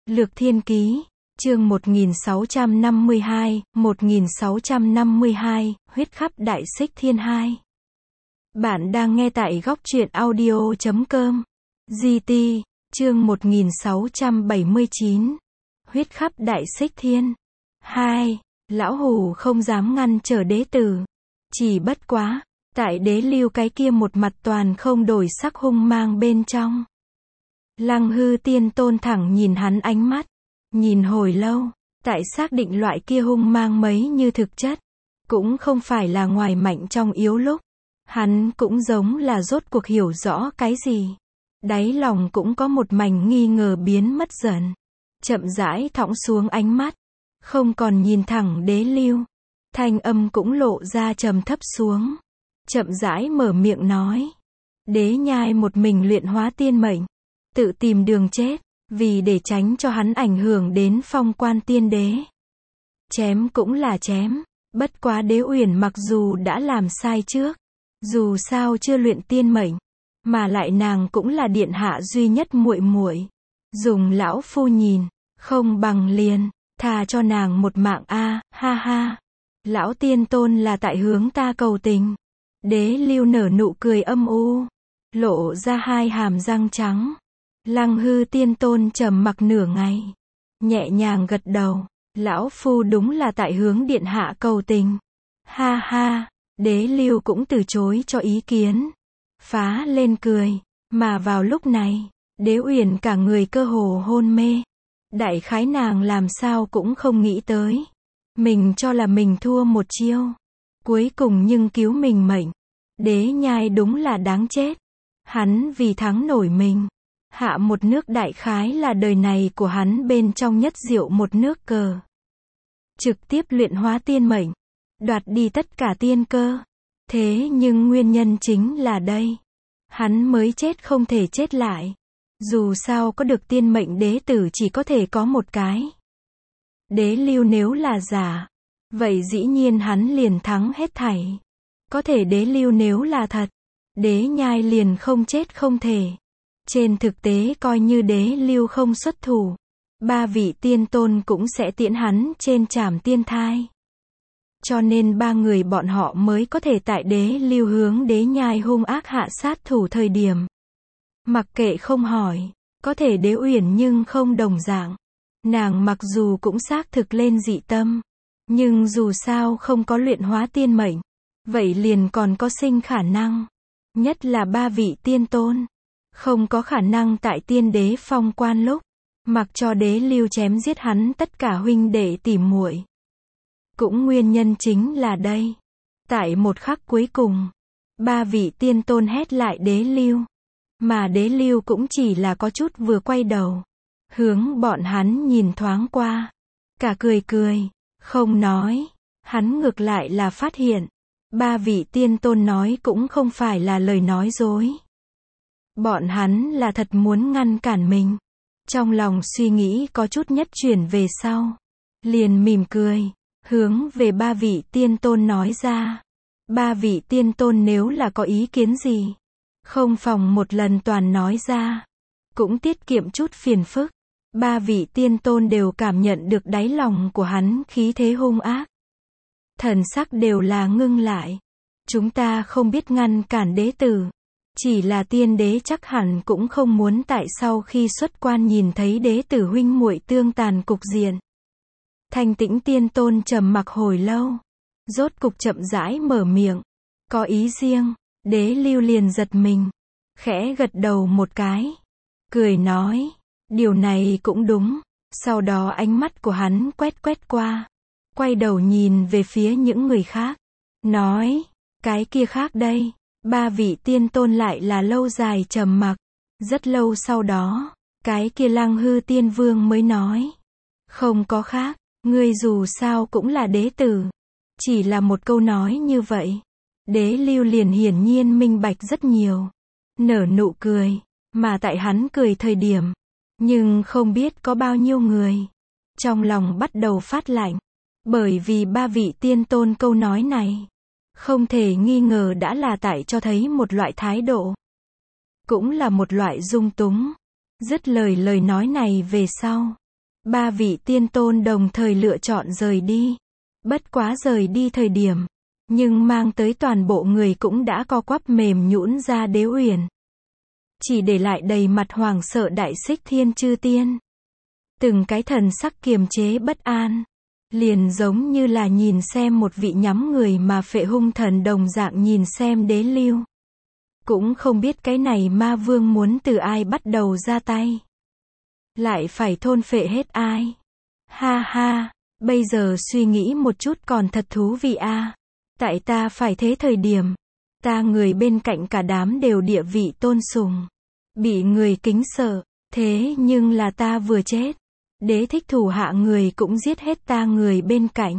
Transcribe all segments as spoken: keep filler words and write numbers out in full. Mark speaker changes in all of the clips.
Speaker 1: Lược Thiên Ký, chương một nghìn sáu trăm năm mươi hai, một nghìn sáu trăm năm mươi hai, huyết khắp đại xích thiên hai. Bạn đang nghe tại góc truyện audio chấm com. giê tê, chương một nghìn sáu trăm bảy mươi chín. Huyết khắp đại xích thiên hai. Lão Hủ không dám ngăn trở đế tử. Chỉ bất quá, tại đế lưu cái kia một mặt toàn không đổi sắc hung mang bên trong. Lăng Hư Tiên Tôn thẳng nhìn hắn ánh mắt. Nhìn hồi lâu, tại xác định loại kia hung mang mấy như thực chất. Cũng không phải là ngoài mạnh trong yếu lúc. Hắn cũng giống là rốt cuộc hiểu rõ cái gì. Đáy lòng cũng có một mảnh nghi ngờ biến mất dần. Chậm rãi thõng xuống ánh mắt. Không còn nhìn thẳng đế lưu. Thanh âm cũng lộ ra trầm thấp xuống. Chậm rãi mở miệng nói. Đế nhai một mình luyện hóa tiên mệnh. Tự tìm đường chết. Vì để tránh cho hắn ảnh hưởng đến phong quan tiên đế. Chém cũng là chém. Bất quá đế uyển mặc dù đã làm sai trước. Dù sao chưa luyện tiên mệnh. Mà lại nàng cũng là điện hạ duy nhất muội muội. Dùng lão phu nhìn. Không bằng liền. Thà cho nàng một mạng a, ha ha. Lão Tiên Tôn là tại hướng ta cầu tình. Đế lưu nở nụ cười âm u. Lộ ra hai hàm răng trắng. Lăng Hư Tiên Tôn trầm mặc nửa ngày. Nhẹ nhàng gật đầu. Lão phu đúng là tại hướng điện hạ cầu tình. Ha ha. Đế lưu cũng từ chối cho ý kiến. Phá lên cười. Mà vào lúc này, đế uyển cả người cơ hồ hôn mê. Đại khái nàng làm sao cũng không nghĩ tới. Mình cho là mình thua một chiêu. Cuối cùng nhưng cứu mình mệnh. Đế nhai đúng là đáng chết. Hắn vì thắng nổi mình. Hạ một nước đại khái là đời này của hắn bên trong nhất diệu một nước cờ. Trực tiếp luyện hóa tiên mệnh. Đoạt đi tất cả tiên cơ. Thế nhưng nguyên nhân chính là đây. Hắn mới chết không thể chết lại. Dù sao có được tiên mệnh đế tử chỉ có thể có một cái. Đế lưu nếu là giả. Vậy dĩ nhiên hắn liền thắng hết thảy. Có thể đế lưu nếu là thật. Đế nhai liền không chết không thể. Trên thực tế coi như đế lưu không xuất thủ. Ba vị tiên tôn cũng sẽ tiễn hắn trên trảm tiên thai. Cho nên ba người bọn họ mới có thể tại đế lưu hướng đế nhai hung ác hạ sát thủ thời điểm. Mặc kệ không hỏi. Có thể đế uyển nhưng không đồng dạng. Nàng mặc dù cũng xác thực lên dị tâm. Nhưng dù sao không có luyện hóa tiên mệnh. Vậy liền còn có sinh khả năng. Nhất là ba vị tiên tôn. Không có khả năng tại tiên đế phong quan lúc. Mặc cho đế lưu chém giết hắn tất cả huynh đệ tỉ muội. Cũng nguyên nhân chính là đây. Tại một khắc cuối cùng. Ba vị tiên tôn hét lại đế lưu. Mà đế lưu cũng chỉ là có chút vừa quay đầu. Hướng bọn hắn nhìn thoáng qua. Cả cười cười. Không nói. Hắn ngược lại là phát hiện. Ba vị tiên tôn nói cũng không phải là lời nói dối. Bọn hắn là thật muốn ngăn cản mình. Trong lòng suy nghĩ có chút nhất chuyển về sau. Liền mỉm cười. Hướng về ba vị tiên tôn nói ra. Ba vị tiên tôn nếu là có ý kiến gì. Không phòng một lần toàn nói ra. Cũng tiết kiệm chút phiền phức. Ba vị tiên tôn đều cảm nhận được đáy lòng của hắn khí thế hung ác. Thần sắc đều là ngưng lại. Chúng ta không biết ngăn cản đế tử. Chỉ là tiên đế chắc hẳn cũng không muốn tại sau khi xuất quan nhìn thấy đế tử huynh muội tương tàn cục diện. Thanh Tĩnh Tiên Tôn trầm mặc hồi lâu. Rốt cục chậm rãi mở miệng. Có ý riêng. Đế lưu liền giật mình. Khẽ gật đầu một cái. Cười nói. Điều này cũng đúng. Sau đó ánh mắt của hắn quét quét qua. Quay đầu nhìn về phía những người khác. Nói. Cái kia khác đây. Ba vị tiên tôn lại là lâu dài trầm mặc. Rất lâu sau đó. Cái kia Lăng Hư Tiên Vương mới nói. Không có khác. Ngươi dù sao cũng là đế tử. Chỉ là một câu nói như vậy. Đế lưu liền hiển nhiên minh bạch rất nhiều. Nở nụ cười. Mà tại hắn cười thời điểm. Nhưng không biết có bao nhiêu người. Trong lòng bắt đầu phát lạnh. Bởi vì ba vị tiên tôn câu nói này. Không thể nghi ngờ đã là tại cho thấy một loại thái độ. Cũng là một loại dung túng. Dứt lời lời nói này về sau. Ba vị tiên tôn đồng thời lựa chọn rời đi. Bất quá rời đi thời điểm, nhưng mang tới toàn bộ người cũng đã co quắp mềm nhũn ra Đế Uyển. Chỉ để lại đầy mặt hoảng sợ Đại Xích Thiên chư tiên. Từng cái thần sắc kiềm chế bất an. Liền giống như là nhìn xem một vị nhắm người mà phệ hung thần đồng dạng nhìn xem Đế Lưu. Cũng không biết cái này ma vương muốn từ ai bắt đầu ra tay. Lại phải thôn phệ hết ai. Ha ha, bây giờ suy nghĩ một chút còn thật thú vị a. À. Tại ta phải thế thời điểm, ta người bên cạnh cả đám đều địa vị tôn sùng. Bị người kính sợ, thế nhưng là ta vừa chết. Đế thích thủ hạ người cũng giết hết ta người bên cạnh.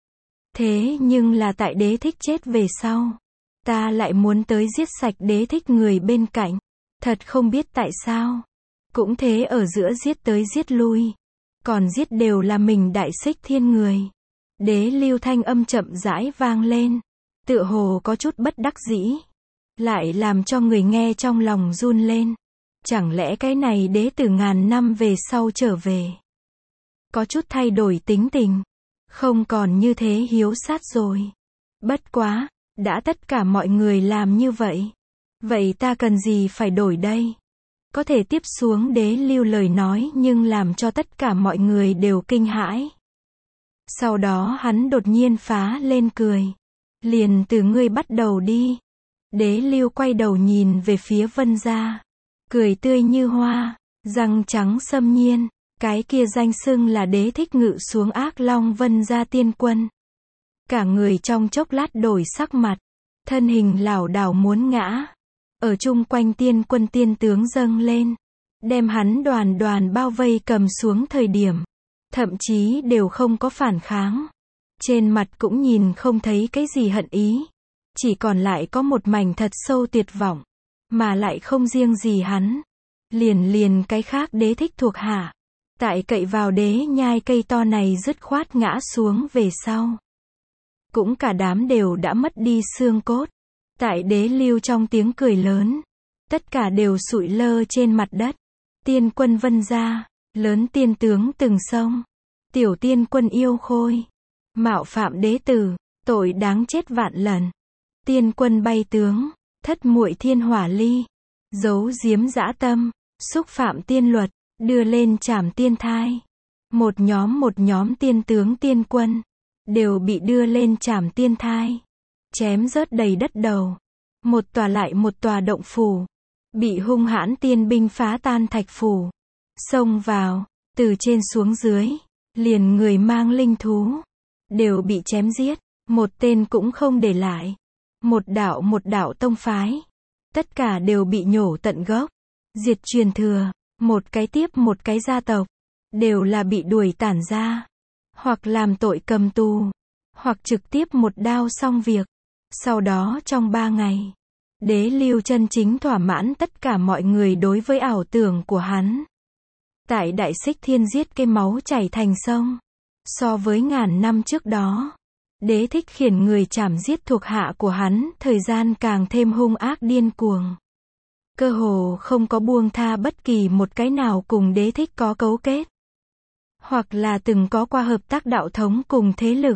Speaker 1: Thế nhưng là tại đế thích chết về sau, ta lại muốn tới giết sạch đế thích người bên cạnh. Thật không biết tại sao. Cũng thế ở giữa giết tới giết lui. Còn giết đều là mình Đại Xích Thiên người. Đế Lưu thanh âm chậm rãi vang lên. Tựa hồ có chút bất đắc dĩ. Lại làm cho người nghe trong lòng run lên. Chẳng lẽ cái này đế từ ngàn năm về sau trở về. Có chút thay đổi tính tình. Không còn như thế hiếu sát rồi. Bất quá, đã tất cả mọi người làm như vậy. Vậy ta cần gì phải đổi đây? Có thể tiếp xuống Đế Lưu lời nói nhưng làm cho tất cả mọi người đều kinh hãi. Sau đó hắn đột nhiên phá lên cười. Liền từ ngươi bắt đầu đi. Đế Lưu quay đầu nhìn về phía Vân gia. Cười tươi như hoa, răng trắng xâm nhiên. Cái kia danh xưng là đế thích ngự xuống ác long Vân gia tiên quân. Cả người trong chốc lát đổi sắc mặt. Thân hình lảo đảo muốn ngã. Ở chung quanh tiên quân tiên tướng dâng lên. Đem hắn đoàn đoàn bao vây cầm xuống thời điểm. Thậm chí đều không có phản kháng. Trên mặt cũng nhìn không thấy cái gì hận ý. Chỉ còn lại có một mảnh thật sâu tuyệt vọng. Mà lại không riêng gì hắn. Liền liền cái khác đế thích thuộc hạ. Tại cậy vào đế nhai cây to này dứt khoát ngã xuống về sau. Cũng cả đám đều đã mất đi xương cốt. Tại Đế Lưu trong tiếng cười lớn. Tất cả đều sụi lơ trên mặt đất. Tiên quân Vân gia, lớn tiên tướng từng sông. Tiểu tiên quân yêu khôi. Mạo phạm đế tử, tội đáng chết vạn lần. Tiên quân bay tướng, thất muội thiên hỏa ly. Giấu giếm dã tâm, xúc phạm tiên luật, đưa lên trảm tiên thai. Một nhóm một nhóm tiên tướng tiên quân, đều bị đưa lên trảm tiên thai. Chém rớt đầy đất đầu. Một tòa lại một tòa động phủ. Bị hung hãn tiên binh phá tan thạch phủ. Xông vào, từ trên xuống dưới. Liền người mang linh thú. Đều bị chém giết. Một tên cũng không để lại. Một đạo một đạo tông phái. Tất cả đều bị nhổ tận gốc. Diệt truyền thừa. Một cái tiếp một cái gia tộc. Đều là bị đuổi tản ra. Hoặc làm tội cầm tù. Hoặc trực tiếp một đao xong việc. Sau đó trong ba ngày, Đế Lưu chân chính thỏa mãn tất cả mọi người đối với ảo tưởng của hắn. Tại Đại Xích Thiên giết cái máu chảy thành sông. So với ngàn năm trước đó, đế thích khiển người chảm giết thuộc hạ của hắn, thời gian càng thêm hung ác điên cuồng. Cơ hồ không có buông tha bất kỳ một cái nào cùng đế thích có cấu kết. Hoặc là từng có qua hợp tác đạo thống cùng thế lực.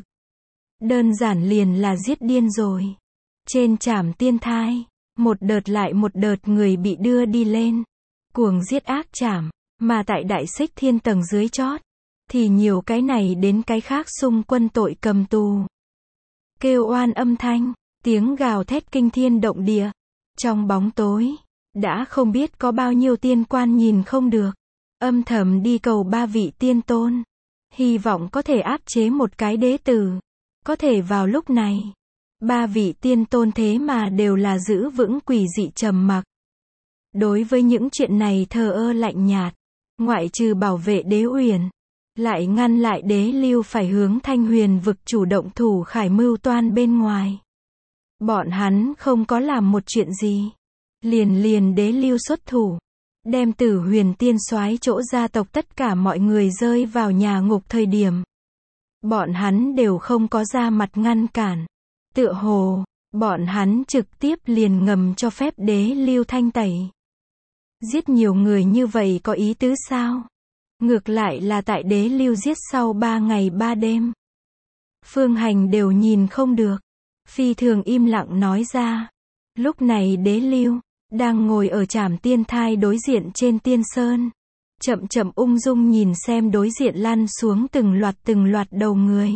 Speaker 1: Đơn giản liền là giết điên rồi. Trên trảm tiên thai, một đợt lại một đợt người bị đưa đi lên. Cuồng giết ác trảm, mà tại Đại Xích Thiên tầng dưới chót, thì nhiều cái này đến cái khác xung quân tội cầm tù. Kêu oan âm thanh, tiếng gào thét kinh thiên động địa. Trong bóng tối, đã không biết có bao nhiêu tiên quan nhìn không được. Âm thầm đi cầu ba vị tiên tôn. Hy vọng có thể áp chế một cái đế tử. Có thể vào lúc này, ba vị tiên tôn thế mà đều là giữ vững quỷ dị trầm mặc. Đối với những chuyện này thờ ơ lạnh nhạt, ngoại trừ bảo vệ Đế Uyển, lại ngăn lại Đế Lưu phải hướng Thanh Huyền vực chủ động thủ khải mưu toan bên ngoài. Bọn hắn không có làm một chuyện gì. Liền liền Đế Lưu xuất thủ, đem Tử Huyền tiên soái chỗ gia tộc tất cả mọi người rơi vào nhà ngục thời điểm. Bọn hắn đều không có ra mặt ngăn cản. Tựa hồ, bọn hắn trực tiếp liền ngầm cho phép Đế Lưu thanh tẩy. Giết nhiều người như vậy có ý tứ sao? Ngược lại là tại Đế Lưu giết sau ba ngày ba đêm. Phương Hành đều nhìn không được. Phi thường im lặng nói ra. Lúc này Đế Lưu đang ngồi ở Trảm Tiên Thai đối diện trên Tiên Sơn. Chậm chậm ung dung nhìn xem đối diện lăn xuống từng loạt từng loạt đầu người.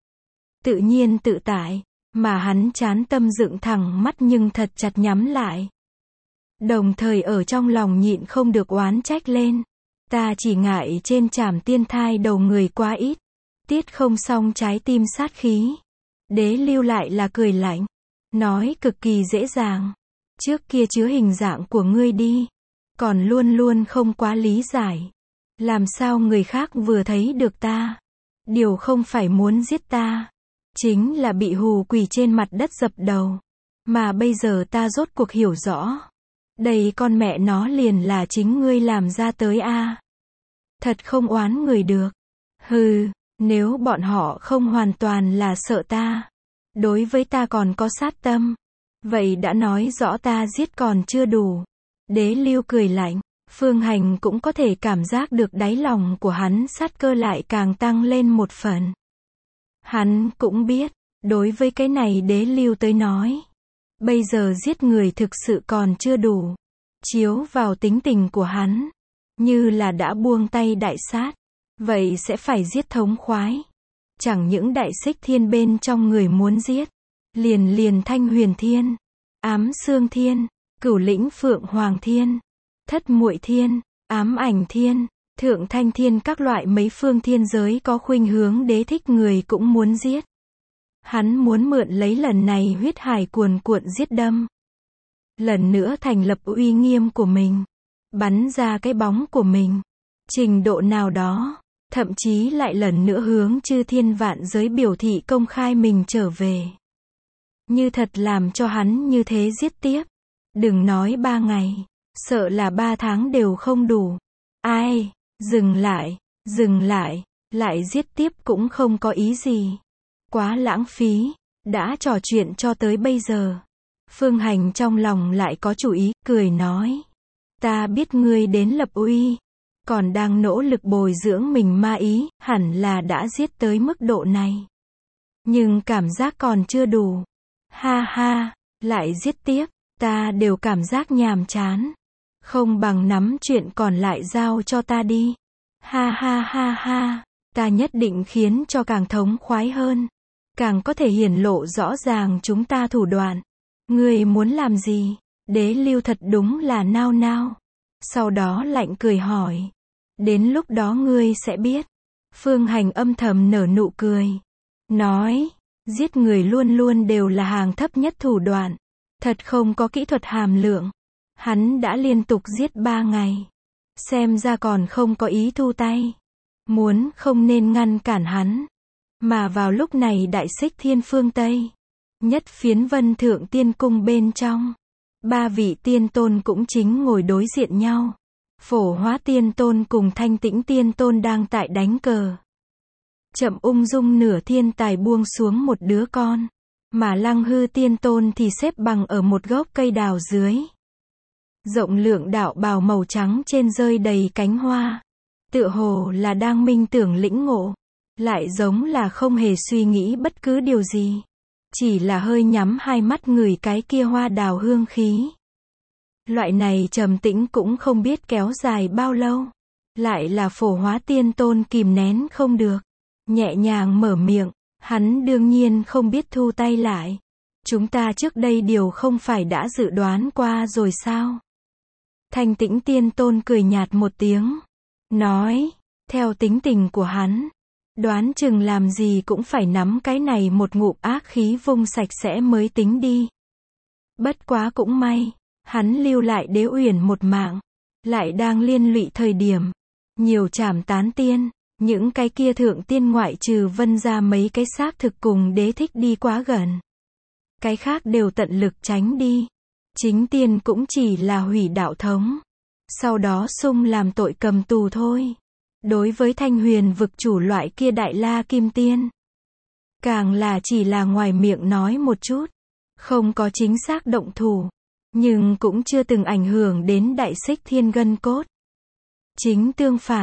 Speaker 1: Tự nhiên tự tại, mà hắn chán tâm dựng thẳng mắt nhưng thật chặt nhắm lại. Đồng thời ở trong lòng nhịn không được oán trách lên. Ta chỉ ngại trên Trảm Tiên Thai đầu người quá ít. Tiết không xong trái tim sát khí. Đế Lưu lại là cười lạnh. Nói cực kỳ dễ dàng. Trước kia chứa hình dạng của ngươi đi. Còn luôn luôn không quá lý giải. Làm sao người khác vừa thấy được ta. Điều không phải muốn giết ta. Chính là bị hù quỳ trên mặt đất dập đầu. Mà bây giờ ta rốt cuộc hiểu rõ. Đây con mẹ nó liền là chính ngươi làm ra tới a. Thật không oán người được. Hừ, nếu bọn họ không hoàn toàn là sợ ta. Đối với ta còn có sát tâm. Vậy đã nói rõ ta giết còn chưa đủ. Đế Lưu cười lạnh. Phương Hành cũng có thể cảm giác được đáy lòng của hắn sát cơ lại càng tăng lên một phần. Hắn cũng biết, đối với cái này Đế Lưu tới nói. Bây giờ giết người thực sự còn chưa đủ. Chiếu vào tính tình của hắn. Như là đã buông tay đại sát. Vậy sẽ phải giết thống khoái. Chẳng những đại xích thiên bên trong người muốn giết. Liền liền Thanh Huyền Thiên. Ám Xương Thiên. Cửu Lĩnh Phượng Hoàng Thiên. Thất Muội Thiên. Ám Ảnh Thiên. Thượng Thanh Thiên, các loại mấy phương thiên giới có khuynh hướng đế thích người cũng muốn giết. Hắn muốn mượn lấy lần này huyết hải cuồn cuộn giết đâm. Lần nữa thành lập uy nghiêm của mình. Bắn ra cái bóng của mình. Trình độ nào đó. Thậm chí lại lần nữa hướng chư thiên vạn giới biểu thị công khai mình trở về. Như thật làm cho hắn như thế giết tiếp. Đừng nói ba ngày. Sợ là ba tháng đều không đủ. Ai, dừng lại, dừng lại, lại giết tiếp cũng không có ý gì. Quá lãng phí, đã trò chuyện cho tới bây giờ. Phương Hành trong lòng lại có chủ ý, cười nói. Ta biết ngươi đến lập uy, còn đang nỗ lực bồi dưỡng mình ma ý, hẳn là đã giết tới mức độ này. Nhưng cảm giác còn chưa đủ. Ha ha, lại giết tiếp, ta đều cảm giác nhàm chán. Không bằng nắm chuyện còn lại giao cho ta đi. Ha ha ha ha, ta nhất định khiến cho càng thống khoái hơn. Càng có thể hiển lộ rõ ràng chúng ta thủ đoạn. Ngươi muốn làm gì? Đế Lưu thật đúng là nao nao. Sau đó lạnh cười hỏi. Đến lúc đó ngươi sẽ biết. Phương Hành âm thầm nở nụ cười. Nói, giết người luôn luôn đều là hàng thấp nhất thủ đoạn. Thật không có kỹ thuật hàm lượng. Hắn đã liên tục giết ba ngày. Xem ra còn không có ý thu tay. Muốn không nên ngăn cản hắn. Mà vào lúc này đại xích thiên phương Tây. Nhất phiến Vân Thượng Tiên Cung bên trong. Ba vị tiên tôn cũng chính ngồi đối diện nhau. Phổ Hóa Tiên Tôn cùng Thanh Tĩnh Tiên Tôn đang tại đánh cờ. Chậm ung dung nửa thiên tài buông xuống một đứa con. Mà Lăng Hư Tiên Tôn thì xếp bằng ở một gốc cây đào dưới. Rộng lượng đạo bào màu trắng trên rơi đầy cánh hoa. Tựa hồ là đang minh tưởng lĩnh ngộ. Lại giống là không hề suy nghĩ bất cứ điều gì. Chỉ là hơi nhắm hai mắt ngửi cái kia hoa đào hương khí. Loại này trầm tĩnh cũng không biết kéo dài bao lâu. Lại là Phổ Hóa Tiên Tôn kìm nén không được. Nhẹ nhàng mở miệng. Hắn đương nhiên không biết thu tay lại. Chúng ta trước đây điều không phải đã dự đoán qua rồi sao? Thanh Tĩnh Tiên Tôn cười nhạt một tiếng. Nói, theo tính tình của hắn. Đoán chừng làm gì cũng phải nắm cái này một ngụm ác khí vung sạch sẽ mới tính đi. Bất quá cũng may. Hắn lưu lại Đế Uyển một mạng. Lại đang liên lụy thời điểm. Nhiều trảm tán tiên. Những cái kia thượng tiên ngoại trừ Vân ra mấy cái xác thực cùng đế thích đi quá gần. Cái khác đều tận lực tránh đi. Chính tiên cũng chỉ là hủy đạo thống. Sau đó sung làm tội cầm tù thôi. Đối với Thanh Huyền vực chủ loại kia Đại La Kim Tiên. Càng là chỉ là ngoài miệng nói một chút. Không có chính xác động thủ. Nhưng cũng chưa từng ảnh hưởng đến đại xích thiên gân cốt. Chính tương phản.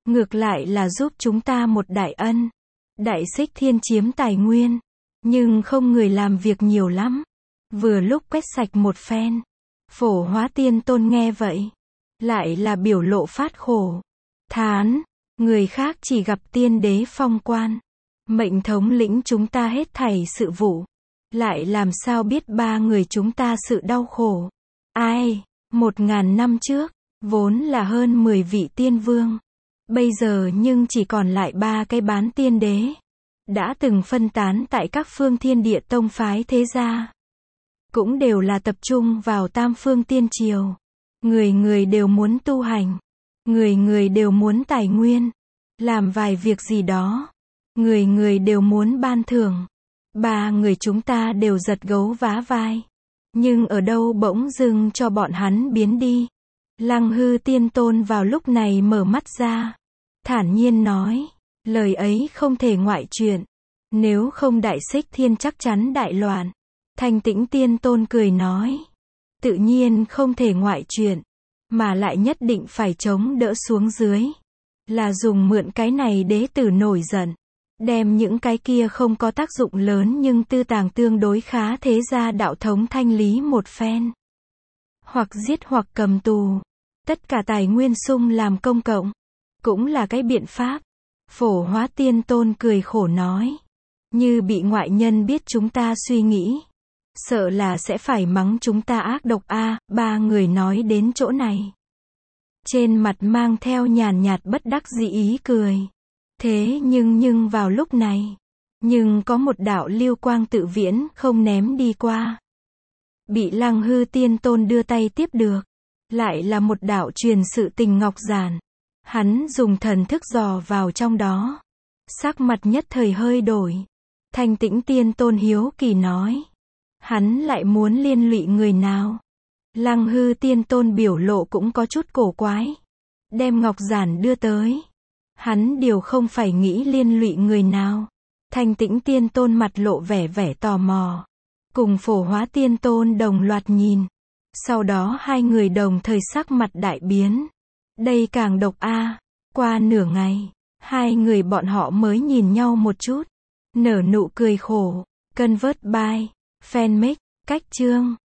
Speaker 1: ngược lại là giúp chúng ta một đại ân. Đại Xích Thiên chiếm tài nguyên, nhưng không người làm việc nhiều lắm. Vừa lúc quét sạch một phen. Phổ Hóa Tiên Tôn nghe vậy, lại là biểu lộ phát khổ. Thán, người khác chỉ gặp tiên đế phong quan, mệnh thống lĩnh chúng ta hết thảy sự vụ, lại làm sao biết ba người chúng ta sự đau khổ. Ai, một ngàn năm trước, vốn là hơn mười vị tiên vương. Bây giờ nhưng chỉ còn lại ba cái bán tiên đế. Đã từng phân tán tại các phương thiên địa tông phái thế gia. Cũng đều là tập trung vào tam phương tiên triều. Người người đều muốn tu hành. Người người đều muốn tài nguyên. Làm vài việc gì đó. Người người đều muốn ban thưởng. Ba người chúng ta đều giật gấu vá vai. Nhưng ở đâu bỗng dưng cho bọn hắn biến đi. Lăng Hư Tiên Tôn vào lúc này mở mắt ra. Thản nhiên nói. Lời ấy không thể ngoại chuyện. Nếu không Đại Xích Thiên chắc chắn đại loạn. Thanh Tĩnh Tiên Tôn cười nói. Tự nhiên không thể ngoại chuyện. Mà lại nhất định phải chống đỡ xuống dưới. Là dùng mượn cái này đế tử nổi giận. Đem những cái kia không có tác dụng lớn nhưng tư tàng tương đối khá thế gia đạo thống thanh lý một phen. Hoặc giết hoặc cầm tù. Tất cả tài nguyên sung làm công cộng. Cũng là cái biện pháp. Phổ Hóa Tiên Tôn cười khổ nói. Như bị ngoại nhân biết chúng ta suy nghĩ. Sợ là sẽ phải mắng chúng ta ác độc a. À, ba người nói đến chỗ này. Trên mặt mang theo nhàn nhạt bất đắc dĩ ý cười. Thế nhưng nhưng vào lúc này. Nhưng có một đạo lưu quang tự viễn không ném đi qua. Bị Lăng Hư Tiên Tôn đưa tay tiếp được. Lại là một đạo truyền sự tình ngọc giản. Hắn dùng thần thức dò vào trong đó. Sắc mặt nhất thời hơi đổi. Thanh Tĩnh Tiên Tôn hiếu kỳ nói. Hắn lại muốn liên lụy người nào? Lăng Hư Tiên Tôn biểu lộ cũng có chút cổ quái. Đem ngọc giản đưa tới. Hắn điều không phải nghĩ liên lụy người nào. Thanh Tĩnh Tiên Tôn mặt lộ vẻ vẻ tò mò. Cùng Phổ Hóa Tiên Tôn đồng loạt nhìn. Sau đó hai người đồng thời sắc mặt đại biến. Đây càng độc a. À. Qua nửa ngày, hai người bọn họ mới nhìn nhau một chút. Nở nụ cười khổ. Convert by Fanmix, cách chương.